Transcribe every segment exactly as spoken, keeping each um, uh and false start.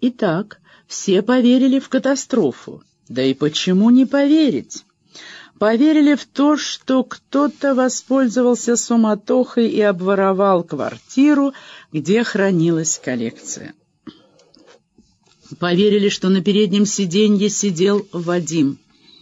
Итак, все поверили в катастрофу. Да и почему не поверить? Поверили в то, что кто-то воспользовался суматохой и обворовал квартиру, где хранилась коллекция. Поверили, что на переднем сиденье сидел Вадим.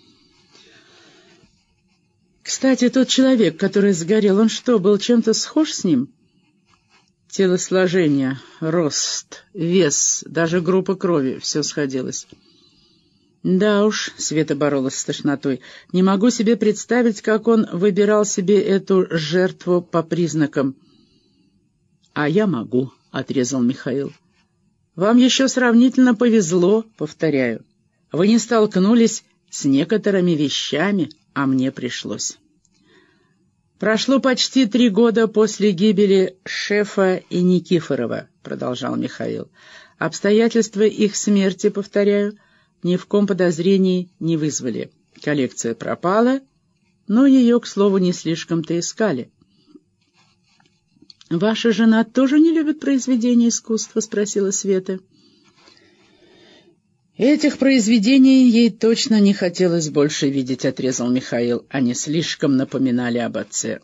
Кстати, тот человек, который сгорел, он что, был чем-то схож с ним? Телосложение, рост, вес, даже группа крови — все сходилось. Да уж, Света боролась с тошнотой. Не могу себе представить, как он выбирал себе эту жертву по признакам. — А я могу, — отрезал Михаил. — Вам еще сравнительно повезло, повторяю. Вы не столкнулись с некоторыми вещами, а мне пришлось. «Прошло почти три года после гибели Шефа и Никифорова», — продолжал Михаил. «Обстоятельства их смерти, повторяю, ни в ком подозрений не вызвали. Коллекция пропала, но ее, к слову, не слишком-то искали». «Ваша жена тоже не любит произведения искусства?» — спросила Света. «Этих произведений ей точно не хотелось больше видеть», — отрезал Михаил. «Они слишком напоминали об отце».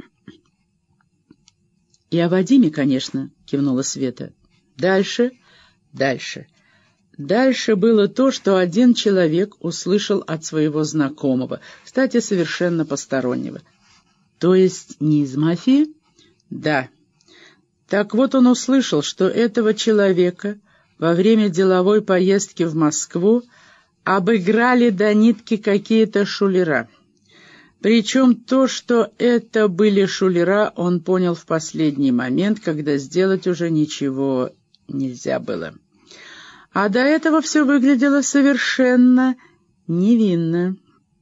«И о Вадиме, конечно», — кивнула Света. «Дальше, дальше. Дальше было то, что один человек услышал от своего знакомого, кстати, совершенно постороннего». «То есть не из мафии?» «Да. Так вот он услышал, что этого человека во время деловой поездки в Москву обыграли до нитки какие-то шулера. Причем то, что это были шулера, он понял в последний момент, когда сделать уже ничего нельзя было. А до этого все выглядело совершенно невинно.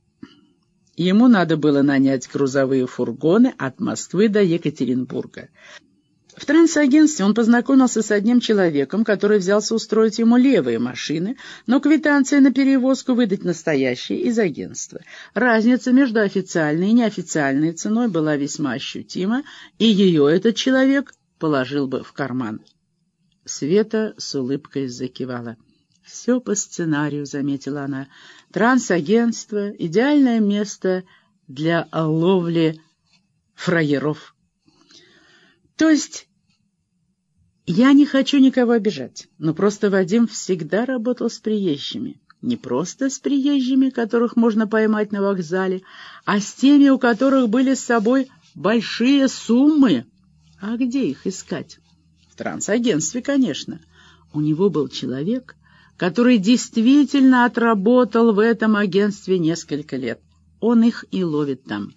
Ему надо было нанять грузовые фургоны от Москвы до Екатеринбурга. В трансагентстве он познакомился с одним человеком, который взялся устроить ему левые машины, но квитанции на перевозку выдать настоящие из агентства. Разница между официальной и неофициальной ценой была весьма ощутима, и ее этот человек положил бы в карман. Света с улыбкой закивала. «Все по сценарию», — заметила она. «Трансагентство — идеальное место для ловли фраеров». То есть я не хочу никого обижать, но просто Вадим всегда работал с приезжими. Не просто с приезжими, которых можно поймать на вокзале, а с теми, у которых были с собой большие суммы. А где их искать? В трансагентстве, конечно. У него был человек, который действительно отработал в этом агентстве несколько лет. Он их и ловит там.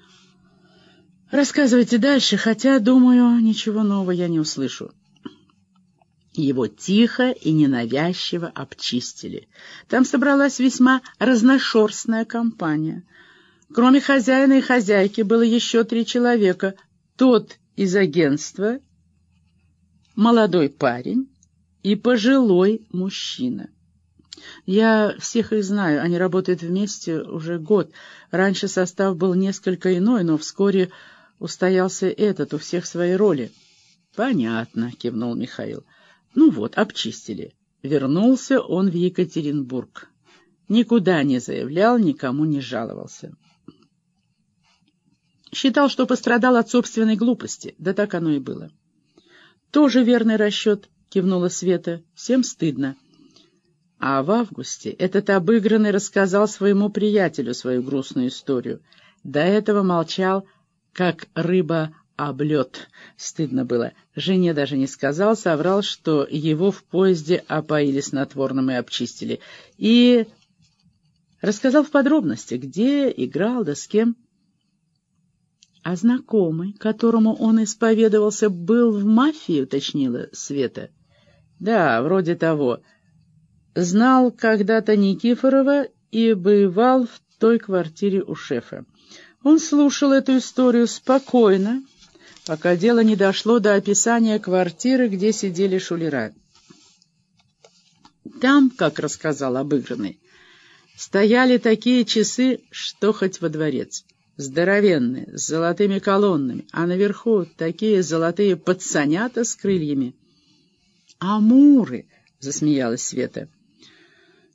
Рассказывайте дальше, хотя, думаю, ничего нового я не услышу. Его тихо и ненавязчиво обчистили. Там собралась весьма разношерстная компания. Кроме хозяина и хозяйки было еще три человека. Тот из агентства, молодой парень и пожилой мужчина. Я всех их знаю, они работают вместе уже год. Раньше состав был несколько иной, но вскоре устоялся этот, у всех свои роли. — Понятно, — кивнул Михаил. — Ну вот, обчистили. Вернулся он в Екатеринбург. Никуда не заявлял, никому не жаловался. Считал, что пострадал от собственной глупости. Да так оно и было. — Тоже верный расчет, — кивнула Света. — Всем стыдно. А в августе этот обыгранный рассказал своему приятелю свою грустную историю. До этого молчал, как рыба об лед. Стыдно было. Жене даже не сказал, соврал, что его в поезде опоили снотворным и обчистили. И рассказал в подробности, где играл, да с кем. А знакомый, которому он исповедовался, был в мафии, уточнила Света. Да, вроде того. Знал когда-то Никифорова и бывал в той квартире у шефа. Он слушал эту историю спокойно, пока дело не дошло до описания квартиры, где сидели шулера. Там, как рассказал обыгранный, стояли такие часы, что хоть во дворец. Здоровенные, с золотыми колоннами, а наверху такие золотые пацанята с крыльями. «Амуры!» — засмеялась Света.